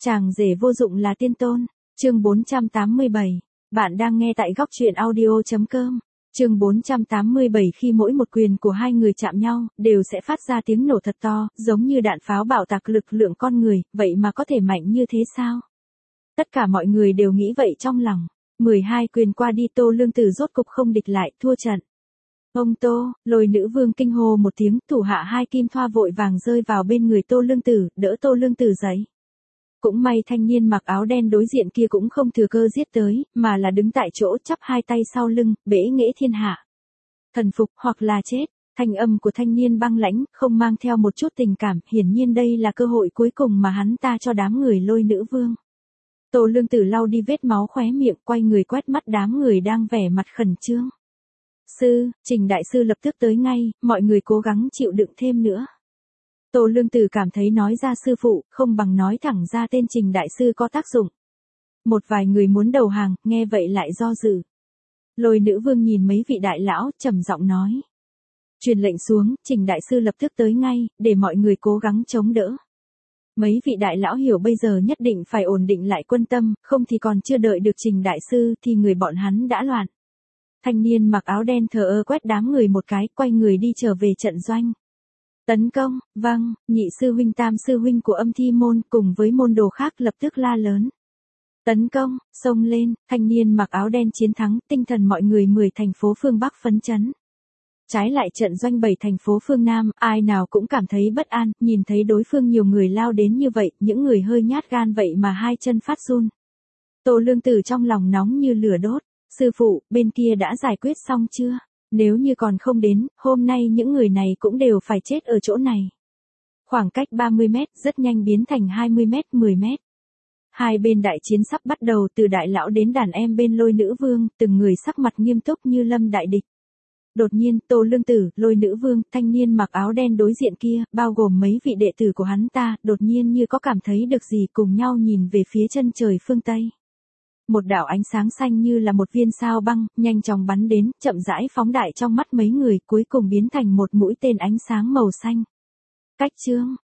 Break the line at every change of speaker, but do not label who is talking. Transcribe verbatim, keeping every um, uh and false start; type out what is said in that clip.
Chàng rể vô dụng là tiên tôn. Chương bốn trăm tám mươi bảy. Bạn đang nghe tại góc truyện audio chấm com. Chương bốn trăm tám mươi bảy. Khi mỗi một quyền của hai người chạm nhau, đều sẽ phát ra tiếng nổ thật to, giống như đạn pháo bạo tạc lực lượng con người, vậy mà có thể mạnh như thế sao? Tất cả mọi người đều nghĩ vậy trong lòng. mười hai quyền qua đi, Tô Lương Tử rốt cục không địch lại, thua trận. Ông Tô, Lôi Nữ Vương kinh hô một tiếng, thủ hạ hai kim thoa vội vàng rơi vào bên người Tô Lương Tử, đỡ Tô Lương Tử dậy. Cũng may thanh niên mặc áo đen đối diện kia cũng không thừa cơ giết tới, mà là đứng tại chỗ chắp hai tay sau lưng, bẽ nghễ thiên hạ. Thần phục hoặc là chết. Thanh âm của thanh niên băng lãnh, không mang theo một chút tình cảm, hiển nhiên đây là cơ hội cuối cùng mà hắn ta cho đám người Lôi Nữ Vương. Tô Lương Tử lau đi vết máu khóe miệng, quay người quét mắt đám người đang vẻ mặt khẩn trương. Sư, Trình đại sư lập tức tới ngay, mọi người cố gắng chịu đựng thêm nữa. Tô Lương Tử cảm thấy nói ra sư phụ, không bằng nói thẳng ra tên Trình đại sư có tác dụng. Một vài người muốn đầu hàng, nghe vậy lại do dự. Lôi Nữ Vương nhìn mấy vị đại lão, trầm giọng nói. Truyền lệnh xuống, Trình đại sư lập tức tới ngay, để mọi người cố gắng chống đỡ. Mấy vị đại lão hiểu bây giờ nhất định phải ổn định lại quân tâm, không thì còn chưa đợi được Trình đại sư thì người bọn hắn đã loạn. Thanh niên mặc áo đen thờ ơ quét đám người một cái, quay người đi trở về trận doanh. Tấn công, vâng, nhị sư huynh tam sư huynh của Âm Thi môn cùng với môn đồ khác lập tức la lớn. Tấn công, xông lên, thanh niên mặc áo đen chiến thắng, tinh thần mọi người mười thành phố phương Bắc phấn chấn. Trái lại trận doanh bảy thành phố phương Nam, ai nào cũng cảm thấy bất an, nhìn thấy đối phương nhiều người lao đến như vậy, những người hơi nhát gan vậy mà hai chân phát run. Tô Lương Tử trong lòng nóng như lửa đốt. Sư phụ, bên kia đã giải quyết xong chưa? Nếu như còn không đến, hôm nay những người này cũng đều phải chết ở chỗ này. Khoảng cách ba mươi mét, rất nhanh biến thành hai mươi mét, mười mét. Hai bên đại chiến sắp bắt đầu, từ đại lão đến đàn em bên Lôi Nữ Vương, từng người sắc mặt nghiêm túc như lâm đại địch. Đột nhiên, Tô Lương Tử, Lôi Nữ Vương, thanh niên mặc áo đen đối diện kia, bao gồm mấy vị đệ tử của hắn ta, đột nhiên như có cảm thấy được gì, cùng nhau nhìn về phía chân trời phương Tây. Một đạo ánh sáng xanh như là một viên sao băng, nhanh chóng bắn đến, chậm rãi phóng đại trong mắt mấy người, cuối cùng biến thành một mũi tên ánh sáng màu xanh. Cách chương,